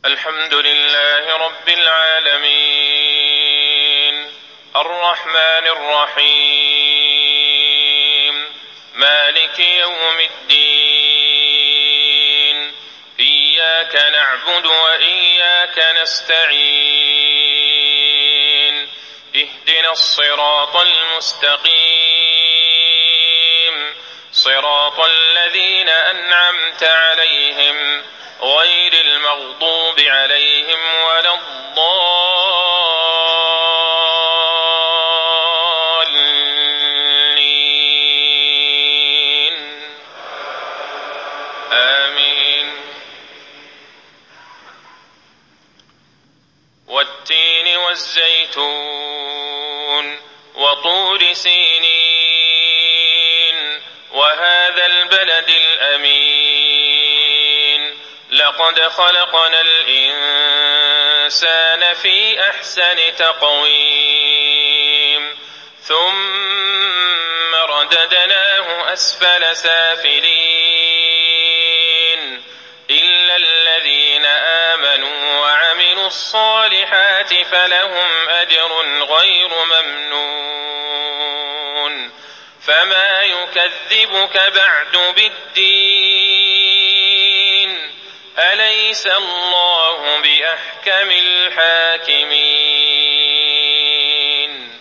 الحمد لله رب العالمين الرحمن الرحيم مالك يوم الدين إياك نعبد وإياك نستعين اهدنا الصراط المستقيم صراط الذين أنعمت عليهم غير المغضوب عليهم ولا الضالين آمين. والتين والزيتون وطور سينين وهذا البلد الأمين لقد خلقنا الإنسان في أحسن تقويم ثم رددناه أسفل سافلين إلا الذين آمنوا وعملوا الصالحات فلهم أجر غير ممنون. فما يكذبك بعد بالدين أليس الله بأحكم الحاكمين.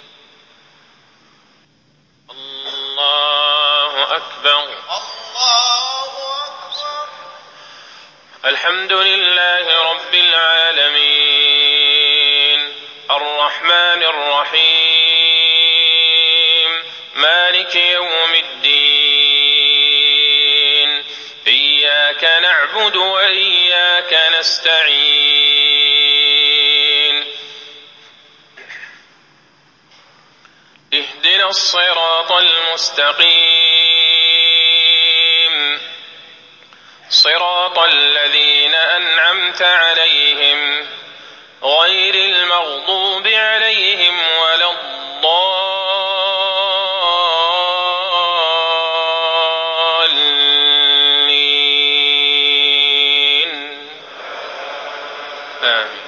الله أكبر. الحمد لله رب العالمين الرحمن الرحيم مالك يوم الدين إياك نعبد وإياك نستعين اهدنا الصراط المستقيم صراط الذين أنعمت عليهم غير المغضوب عليهم ولا الضالين آمين.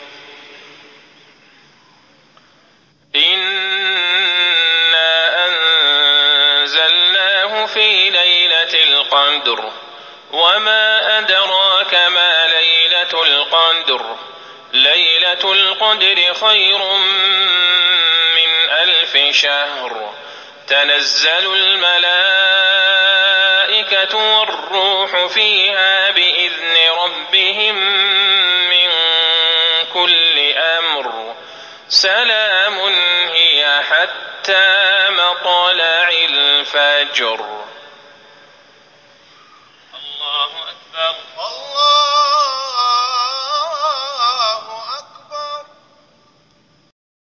إنا أنزلناه في ليلة القدر وما أدراك ما ليلة القدر ليلة القدر خير من 1000 شهر تنزل الملائكة والروح فيها بإذن ربهم من كل أمر سلام هي حتى مطلع الفجر. الله أكبر.